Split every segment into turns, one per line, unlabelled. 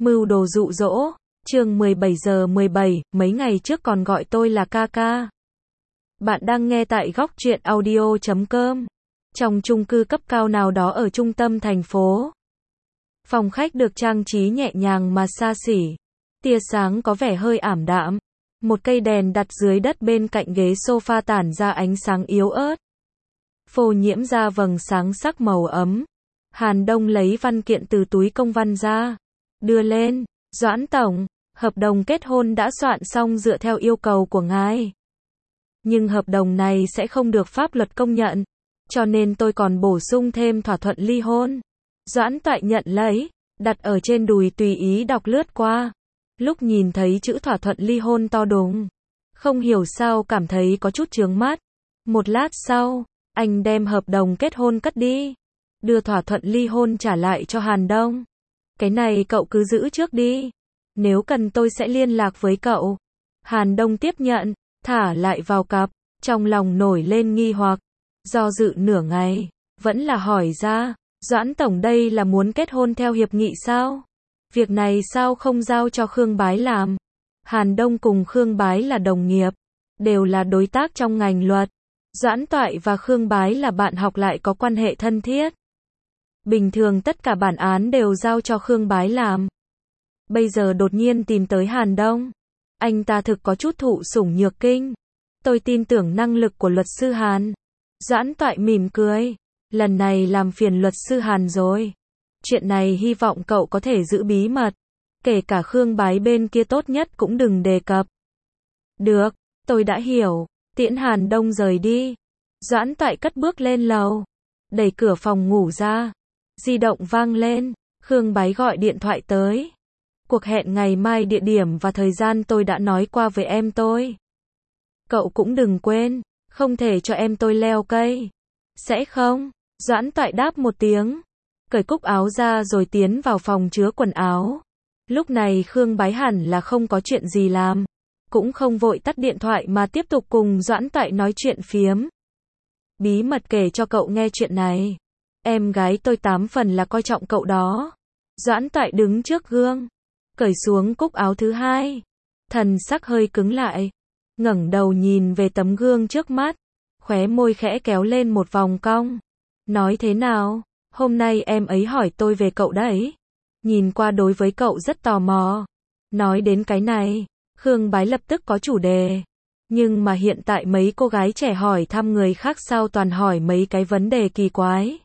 Mưu đồ dụ dỗ, chương 17 giờ 17, mấy ngày trước còn gọi tôi là ca ca. Bạn đang nghe tại góc truyện audio.com. Trong chung cư cấp cao nào đó ở trung tâm thành phố. Phòng khách được trang trí nhẹ nhàng mà xa xỉ. Tia sáng có vẻ hơi ảm đạm. Một cây đèn đặt dưới đất bên cạnh ghế sofa tản ra ánh sáng yếu ớt. Phô nhiễm ra vầng sáng sắc màu ấm. Hàn Đông lấy văn kiện từ túi công văn ra. Đưa lên. Doãn tổng, hợp đồng kết hôn đã soạn xong dựa theo yêu cầu của ngài. Nhưng hợp đồng này sẽ không được pháp luật công nhận. Cho nên tôi còn bổ sung thêm thỏa thuận ly hôn. Doãn Toại nhận lấy, đặt ở trên đùi tùy ý đọc lướt qua. Lúc nhìn thấy chữ thỏa thuận ly hôn to đùng, không hiểu sao cảm thấy có chút chướng mắt. Một lát sau, anh đem hợp đồng kết hôn cất đi. Đưa thỏa thuận ly hôn trả lại cho Hàn Đông. Cái này cậu cứ giữ trước đi. Nếu cần tôi sẽ liên lạc với cậu. Hàn Đông tiếp nhận, thả lại vào cặp. Trong lòng nổi lên nghi hoặc. Do dự nửa ngày, vẫn là hỏi ra. Doãn tổng đây là muốn kết hôn theo hiệp nghị sao? Việc này sao không giao cho Khương Bái làm? Hàn Đông cùng Khương Bái là đồng nghiệp. Đều là đối tác trong ngành luật. Doãn Toại và Khương Bái là bạn học lại có quan hệ thân thiết. Bình thường tất cả bản án đều giao cho Khương Bái làm. Bây giờ đột nhiên tìm tới Hàn Đông. Anh ta thực có chút thụ sủng nhược kinh. Tôi tin tưởng năng lực của luật sư Hàn. Doãn Toại mỉm cười. Lần này làm phiền luật sư Hàn rồi. Chuyện này hy vọng cậu có thể giữ bí mật. Kể cả Khương Bái bên kia tốt nhất cũng đừng đề cập. Được, tôi đã hiểu. Tiễn Hàn Đông rời đi. Doãn Toại cất bước lên lầu. Đẩy cửa phòng ngủ ra. Di động vang lên. Khương Bái gọi điện thoại tới. Cuộc hẹn ngày mai địa điểm và thời gian tôi đã nói qua với em tôi. Cậu cũng đừng quên. Không thể cho em tôi leo cây. Sẽ không? Doãn Toại đáp một tiếng. Cởi cúc áo ra rồi tiến vào phòng chứa quần áo. Lúc này Khương Bái hẳn là không có chuyện gì làm. Cũng không vội tắt điện thoại mà tiếp tục cùng Doãn Toại nói chuyện phiếm. Bí mật kể cho cậu nghe chuyện này. Em gái tôi 8 phần là coi trọng cậu đó. Doãn Toại đứng trước gương. Cởi xuống cúc áo thứ hai. Thần sắc hơi cứng lại. Ngẩng đầu nhìn về tấm gương trước mắt. Khóe môi khẽ kéo lên một vòng cong. Nói thế nào? Hôm nay em ấy hỏi tôi về cậu đấy. Nhìn qua đối với cậu rất tò mò. Nói đến cái này, Khương Bái lập tức có chủ đề. Nhưng mà hiện tại mấy cô gái trẻ hỏi thăm người khác sao toàn hỏi mấy cái vấn đề kỳ quái.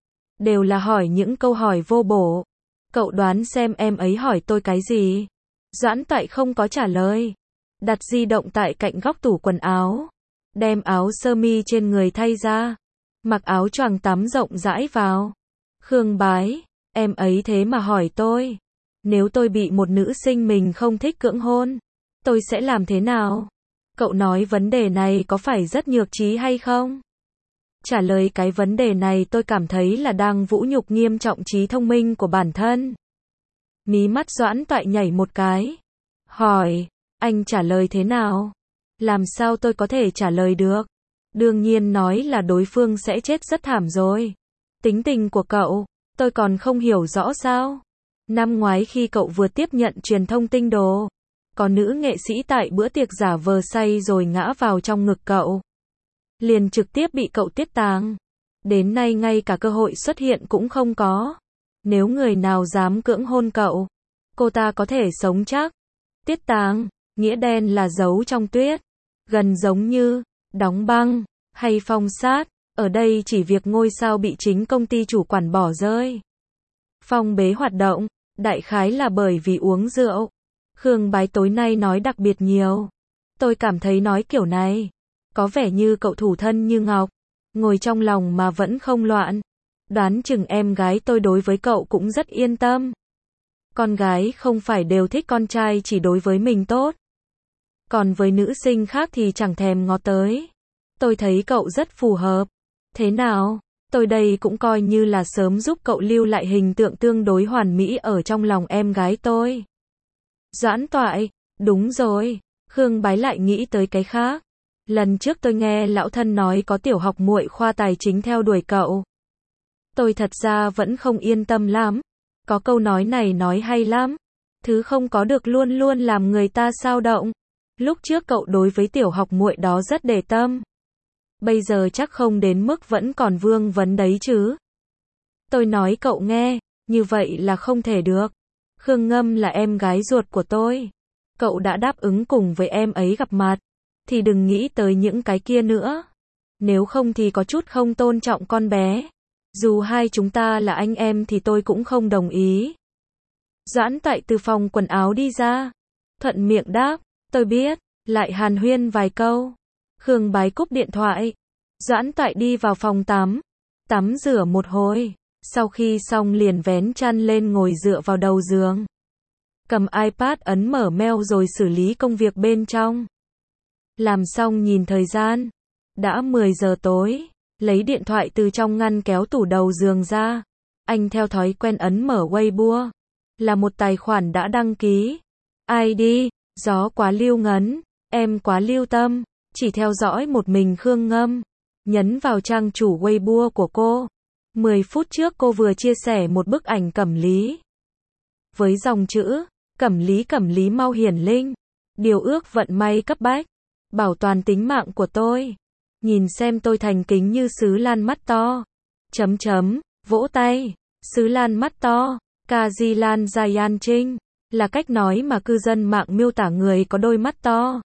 Đều là hỏi những câu hỏi vô bổ. Cậu đoán xem em ấy hỏi tôi cái gì? Doãn Toại không có trả lời. Đặt di động tại cạnh góc tủ quần áo. Đem áo sơ mi trên người thay ra. Mặc áo choàng tắm rộng rãi vào. Khương Bái, em ấy thế mà hỏi tôi. Nếu tôi bị một nữ sinh mình không thích cưỡng hôn, tôi sẽ làm thế nào? Cậu nói vấn đề này có phải rất nhược trí hay không? Trả lời cái vấn đề này tôi cảm thấy là đang vũ nhục nghiêm trọng trí thông minh của bản thân. Mí mắt Doãn Toại nhảy một cái. Hỏi, anh trả lời thế nào? Làm sao tôi có thể trả lời được? Đương nhiên nói là đối phương sẽ chết rất thảm rồi. Tính tình của cậu, tôi còn không hiểu rõ sao? Năm ngoái khi cậu vừa tiếp nhận truyền thông tinh đồ, có nữ nghệ sĩ tại bữa tiệc giả vờ say rồi ngã vào trong ngực cậu. Liền trực tiếp bị cậu tiết tàng. Đến nay ngay cả cơ hội xuất hiện cũng không có. Nếu người nào dám cưỡng hôn cậu, cô ta có thể sống chắc. Tiết tàng, nghĩa đen là giấu trong tuyết. Gần giống như đóng băng hay phong sát. Ở đây chỉ việc ngôi sao bị chính công ty chủ quản bỏ rơi. Phong bế hoạt động, đại khái là bởi vì uống rượu. Khương Bái tối nay nói đặc biệt nhiều. Tôi cảm thấy nói kiểu này, có vẻ như cậu thủ thân như ngọc, ngồi trong lòng mà vẫn không loạn. Đoán chừng em gái tôi đối với cậu cũng rất yên tâm. Con gái không phải đều thích con trai chỉ đối với mình tốt. Còn với nữ sinh khác thì chẳng thèm ngó tới. Tôi thấy cậu rất phù hợp. Thế nào? Tôi đây cũng coi như là sớm giúp cậu lưu lại hình tượng tương đối hoàn mỹ ở trong lòng em gái tôi. Doãn Toại, đúng rồi. Khương Bái lại nghĩ tới cái khác. Lần trước tôi nghe lão thân nói có tiểu học muội khoa tài chính theo đuổi cậu. Tôi thật ra vẫn không yên tâm lắm. Có câu nói này nói hay lắm. Thứ không có được luôn luôn làm người ta xao động. Lúc trước cậu đối với tiểu học muội đó rất để tâm. Bây giờ chắc không đến mức vẫn còn vương vấn đấy chứ. Tôi nói cậu nghe, như vậy là không thể được. Khương Ngâm là em gái ruột của tôi. Cậu đã đáp ứng cùng với em ấy gặp mặt, thì đừng nghĩ tới những cái kia nữa. Nếu không thì có chút không tôn trọng con bé. Dù hai chúng ta là anh em thì tôi cũng không đồng ý. Doãn Toại từ phòng quần áo đi ra. Thuận miệng đáp, tôi biết, lại hàn huyên vài câu. Khương Bái cúp điện thoại. Doãn Toại đi vào phòng tắm. Tắm rửa một hồi. Sau khi xong liền vén chăn lên ngồi dựa vào đầu giường. Cầm iPad ấn mở mail rồi xử lý công việc bên trong. Làm xong nhìn thời gian. Đã 10 giờ tối. Lấy điện thoại từ trong ngăn kéo tủ đầu giường ra. Anh theo thói quen ấn mở Weibo. Là một tài khoản đã đăng ký. ID, gió quá lưu ngấn, em quá lưu tâm. Chỉ theo dõi một mình Khương Ngâm. Nhấn vào trang chủ Weibo của cô. 10 phút trước cô vừa chia sẻ một bức ảnh Cẩm Lý. Với dòng chữ, Cẩm Lý mau hiển linh. Điều ước vận may cấp bách. Bảo toàn tính mạng của tôi. Nhìn xem tôi thành kính như sứ lan mắt to. Vỗ tay. Sứ lan mắt to. Kaji Lan Jayan Trinh. Là cách nói mà cư dân mạng miêu tả người có đôi mắt to.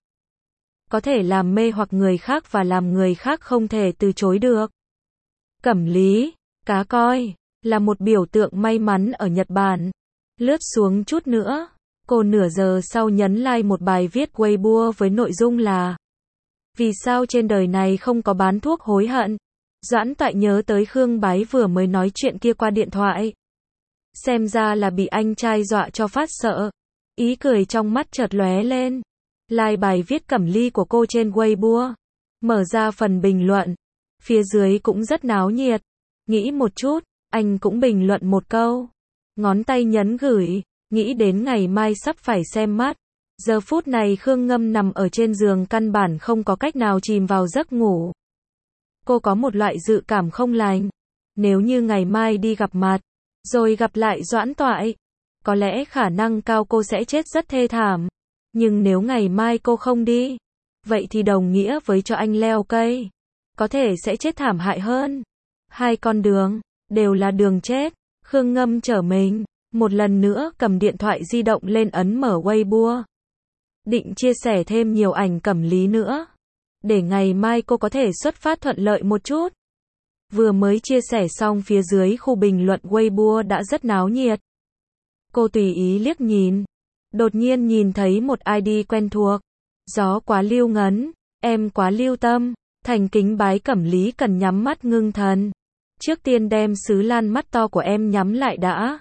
Có thể làm mê hoặc người khác và làm người khác không thể từ chối được. Cẩm Lý, cá coi, là một biểu tượng may mắn ở Nhật Bản. Lướt xuống chút nữa, cô nửa giờ sau nhấn like một bài viết Weibo với nội dung là: vì sao trên đời này không có bán thuốc hối hận? Doãn Toại nhớ tới Khương Bái vừa mới nói chuyện kia qua điện thoại. Xem ra là bị anh trai dọa cho phát sợ. Ý cười trong mắt chợt lóe lên. Like bài viết Cẩm Ly của cô trên Weibo. Mở ra phần bình luận. Phía dưới cũng rất náo nhiệt. Nghĩ một chút, anh cũng bình luận một câu. Ngón tay nhấn gửi. Nghĩ đến ngày mai sắp phải xem mắt. Giờ phút này Khương Ngâm nằm ở trên giường căn bản không có cách nào chìm vào giấc ngủ. Cô có một loại dự cảm không lành. Nếu như ngày mai đi gặp mặt, rồi gặp lại Doãn Toại, có lẽ khả năng cao cô sẽ chết rất thê thảm. Nhưng nếu ngày mai cô không đi, vậy thì đồng nghĩa với cho anh leo cây. Có thể sẽ chết thảm hại hơn. Hai con đường, đều là đường chết. Khương Ngâm trở mình, một lần nữa cầm điện thoại di động lên ấn mở Weibo. Định chia sẻ thêm nhiều ảnh Cẩm Lý nữa. Để ngày mai cô có thể xuất phát thuận lợi một chút. Vừa mới chia sẻ xong phía dưới khu bình luận Weibo đã rất náo nhiệt. Cô tùy ý liếc nhìn. Đột nhiên nhìn thấy một ID quen thuộc. Gió quá lưu ngấn, em quá lưu tâm. Thành kính bái Cẩm Lý cần nhắm mắt ngưng thần. Trước tiên đem sứ lan mắt to của em nhắm lại đã.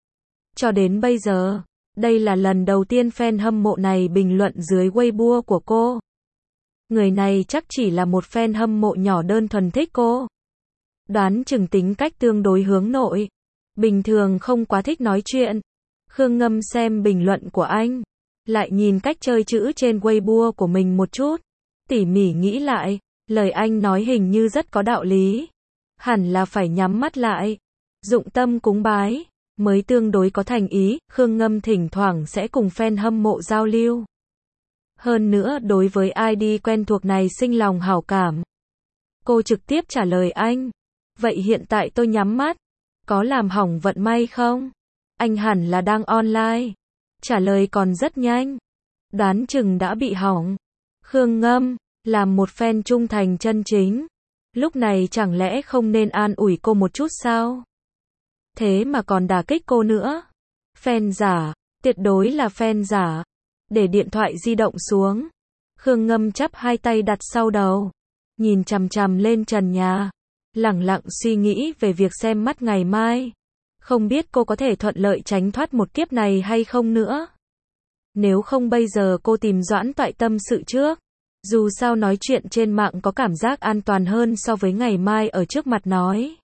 Cho đến bây giờ, đây là lần đầu tiên fan hâm mộ này bình luận dưới Weibo của cô. Người này chắc chỉ là một fan hâm mộ nhỏ đơn thuần thích cô. Đoán chừng tính cách tương đối hướng nội. Bình thường không quá thích nói chuyện. Khương Ngâm xem bình luận của anh. Lại nhìn cách chơi chữ trên Weibo của mình một chút. Tỉ mỉ nghĩ lại. Lời anh nói hình như rất có đạo lý. Hẳn là phải nhắm mắt lại. Dụng tâm cúng bái. Mới tương đối có thành ý. Khương Ngâm thỉnh thoảng sẽ cùng fan hâm mộ giao lưu. Hơn nữa đối với ID quen thuộc này sinh lòng hảo cảm. Cô trực tiếp trả lời anh. Vậy hiện tại tôi nhắm mắt. Có làm hỏng vận may không? Anh hẳn là đang online. Trả lời còn rất nhanh. Đoán chừng đã bị hỏng. Khương Ngâm, làm một fan trung thành chân chính. Lúc này chẳng lẽ không nên an ủi cô một chút sao? Thế mà còn đả kích cô nữa. Fan giả, tuyệt đối là fan giả. Để điện thoại di động xuống. Khương Ngâm chắp hai tay đặt sau đầu. Nhìn chằm chằm lên trần nhà. Lẳng lặng suy nghĩ về việc xem mắt ngày mai. Không biết cô có thể thuận lợi tránh thoát một kiếp này hay không nữa. Nếu không bây giờ cô tìm Doãn Toại tâm sự trước. Dù sao nói chuyện trên mạng có cảm giác an toàn hơn so với ngày mai ở trước mặt nói.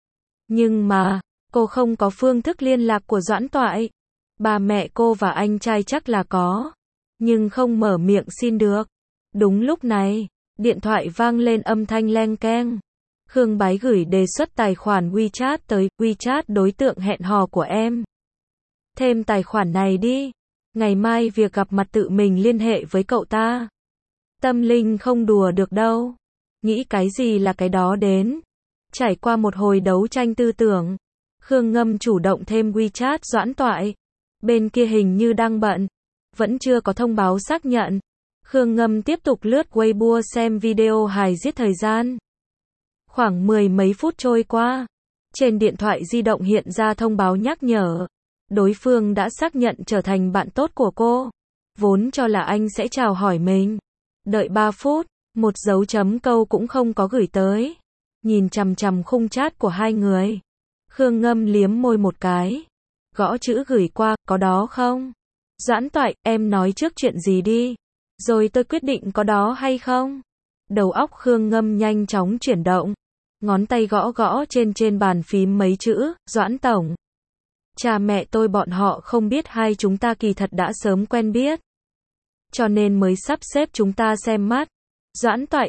Nhưng mà, cô không có phương thức liên lạc của Doãn Toại. Ba mẹ cô và anh trai chắc là có. Nhưng không mở miệng xin được. Đúng lúc này, điện thoại vang lên âm thanh leng keng. Khương Bái gửi đề xuất tài khoản WeChat tới WeChat đối tượng hẹn hò của em. Thêm tài khoản này đi. Ngày mai việc gặp mặt tự mình liên hệ với cậu ta. Tâm linh không đùa được đâu. Nghĩ cái gì là cái đó đến. Trải qua một hồi đấu tranh tư tưởng, Khương Ngâm chủ động thêm WeChat Doãn Toại. Bên kia hình như đang bận, vẫn chưa có thông báo xác nhận. Khương Ngâm tiếp tục lướt Weibo xem video hài giết thời gian. Khoảng 10 mấy phút trôi qua, trên điện thoại di động hiện ra thông báo nhắc nhở. Đối phương đã xác nhận trở thành bạn tốt của cô. Vốn cho là anh sẽ chào hỏi mình. Đợi 3 phút, một dấu chấm câu cũng không có gửi tới. Nhìn chằm chằm khung chat của hai người, Khương Ngâm liếm môi một cái. Gõ chữ gửi qua, có đó không? Doãn Toại, em nói trước chuyện gì đi, rồi tôi quyết định có đó hay không. Đầu óc Khương Ngâm nhanh chóng chuyển động. Ngón tay gõ gõ trên bàn phím mấy chữ, Doãn Tổng. Cha mẹ tôi bọn họ không biết hai chúng ta kỳ thật đã sớm quen biết. Cho nên mới sắp xếp chúng ta xem mắt. Doãn Toại,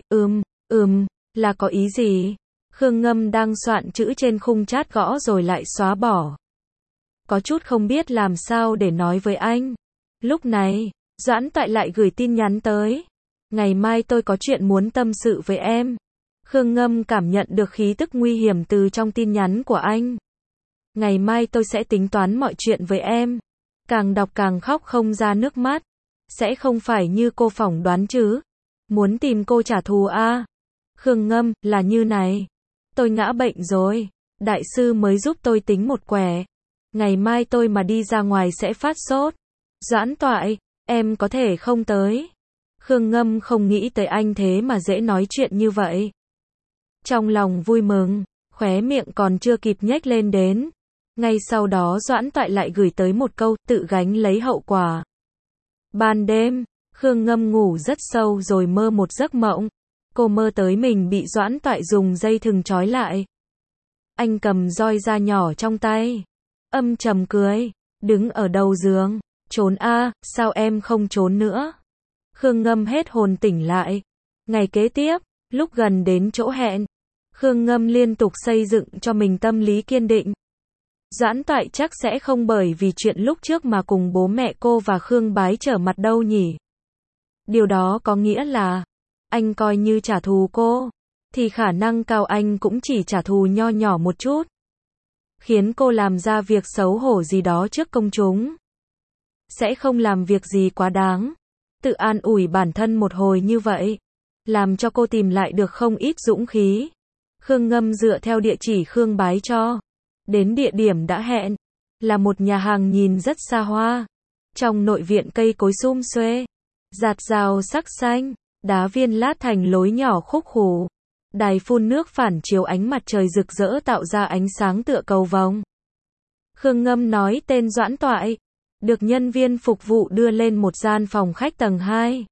là có ý gì? Khương Ngâm đang soạn chữ trên khung chat gõ rồi lại xóa bỏ. Có chút không biết làm sao để nói với anh. Lúc này, Doãn Toại lại gửi tin nhắn tới. Ngày mai tôi có chuyện muốn tâm sự với em. Khương Ngâm cảm nhận được khí tức nguy hiểm từ trong tin nhắn của anh. Ngày mai tôi sẽ tính toán mọi chuyện với em. Càng đọc càng khóc không ra nước mắt. Sẽ không phải như cô phỏng đoán chứ. Muốn tìm cô trả thù à? Khương Ngâm, là như này. Tôi ngã bệnh rồi. Đại sư mới giúp tôi tính một quẻ. Ngày mai tôi mà đi ra ngoài sẽ phát sốt. Doãn Toại, em có thể không tới. Khương Ngâm không nghĩ tới anh thế mà dễ nói chuyện như vậy. Trong lòng vui mừng, khóe miệng còn chưa kịp nhếch lên đến. Ngay sau đó Doãn Toại lại gửi tới một câu, tự gánh lấy hậu quả. Ban đêm, Khương Ngâm ngủ rất sâu rồi mơ một giấc mộng. Cô mơ tới mình bị Doãn Toại dùng dây thừng trói lại. Anh cầm roi da nhỏ trong tay. Âm trầm cười, đứng ở đầu giường. Trốn a, sao em không trốn nữa? Khương Ngâm hết hồn tỉnh lại. Ngày kế tiếp, lúc gần đến chỗ hẹn, Khương Ngâm liên tục xây dựng cho mình tâm lý kiên định. Doãn Toại chắc sẽ không bởi vì chuyện lúc trước mà cùng bố mẹ cô và Khương Bái trở mặt đâu nhỉ? Điều đó có nghĩa là, anh coi như trả thù cô, thì khả năng cao anh cũng chỉ trả thù nho nhỏ một chút. Khiến cô làm ra việc xấu hổ gì đó trước công chúng. Sẽ không làm việc gì quá đáng. Tự an ủi bản thân một hồi như vậy, làm cho cô tìm lại được không ít dũng khí. Khương Ngâm dựa theo địa chỉ Khương Bái cho. Đến địa điểm đã hẹn, là một nhà hàng nhìn rất xa hoa. Trong nội viện cây cối sum xuê, rạt rào sắc xanh, đá viên lát thành lối nhỏ khúc khủ. Đài phun nước phản chiếu ánh mặt trời rực rỡ tạo ra ánh sáng tựa cầu vồng. Khương Ngâm nói tên Doãn Toại, được nhân viên phục vụ đưa lên một gian phòng khách tầng 2.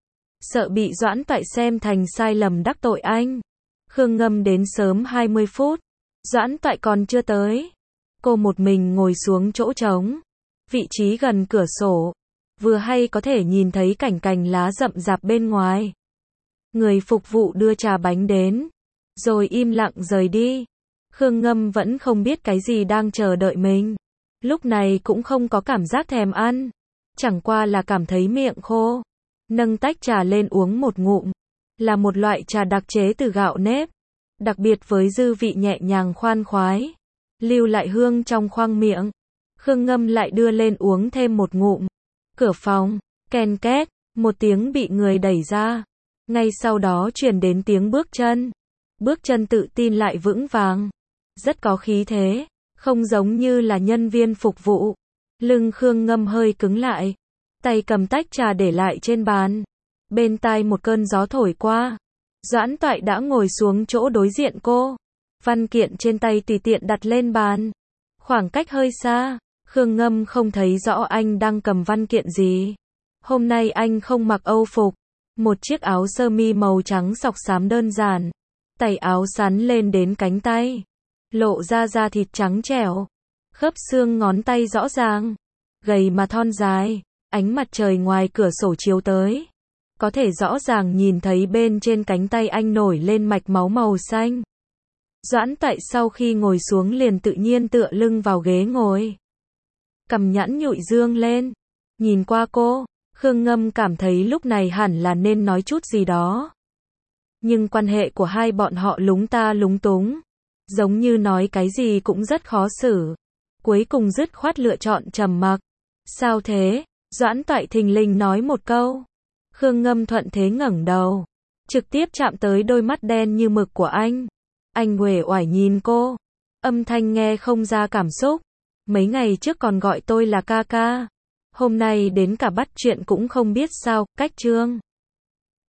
Sợ bị Doãn Toại xem thành sai lầm đắc tội anh, Khương Ngâm đến sớm 20 phút. Doãn Toại còn chưa tới. Cô một mình ngồi xuống chỗ trống, vị trí gần cửa sổ, vừa hay có thể nhìn thấy cảnh cành lá rậm rạp bên ngoài. Người phục vụ đưa trà bánh đến, rồi im lặng rời đi. Khương Ngâm vẫn không biết cái gì đang chờ đợi mình. Lúc này cũng không có cảm giác thèm ăn, chẳng qua là cảm thấy miệng khô. Nâng tách trà lên uống một ngụm. Là một loại trà đặc chế từ gạo nếp, đặc biệt với dư vị nhẹ nhàng khoan khoái, lưu lại hương trong khoang miệng. Khương Ngâm lại đưa lên uống thêm một ngụm. Cửa phòng, ken két, một tiếng bị người đẩy ra. Ngay sau đó truyền đến tiếng bước chân. Bước chân tự tin lại vững vàng, rất có khí thế, không giống như là nhân viên phục vụ. Lưng Khương Ngâm hơi cứng lại, tay cầm tách trà để lại trên bàn. Bên tai một cơn gió thổi qua. Doãn Toại đã ngồi xuống chỗ đối diện cô. Văn kiện trên tay tùy tiện đặt lên bàn. Khoảng cách hơi xa, Khương Ngâm không thấy rõ anh đang cầm văn kiện gì. Hôm nay anh không mặc âu phục, một chiếc áo sơ mi màu trắng sọc xám đơn giản. Tay áo sắn lên đến cánh tay, lộ ra da thịt trắng trẻo, khớp xương ngón tay rõ ràng, gầy mà thon dài. Ánh mặt trời ngoài cửa sổ chiếu tới, có thể rõ ràng nhìn thấy bên trên cánh tay anh nổi lên mạch máu màu xanh. Doãn Toại sau khi ngồi xuống liền tự nhiên tựa lưng vào ghế ngồi, cằm nhẵn nhụi dương lên, Nhìn qua cô, Khương Ngâm cảm thấy lúc này hẳn là nên nói chút gì đó. Nhưng quan hệ của hai bọn họ lúng ta lúng túng. Giống như nói cái gì cũng rất khó xử. Cuối cùng dứt khoát lựa chọn trầm mặc. Sao thế? Doãn Toại thình lình nói một câu. Khương Ngâm thuận thế ngẩng đầu. Trực tiếp chạm tới đôi mắt đen như mực của anh. Anh uể oải nhìn cô. Âm thanh nghe không ra cảm xúc. Mấy ngày trước còn gọi tôi là ca ca. Hôm nay đến cả bắt chuyện cũng không biết sao, cách trương.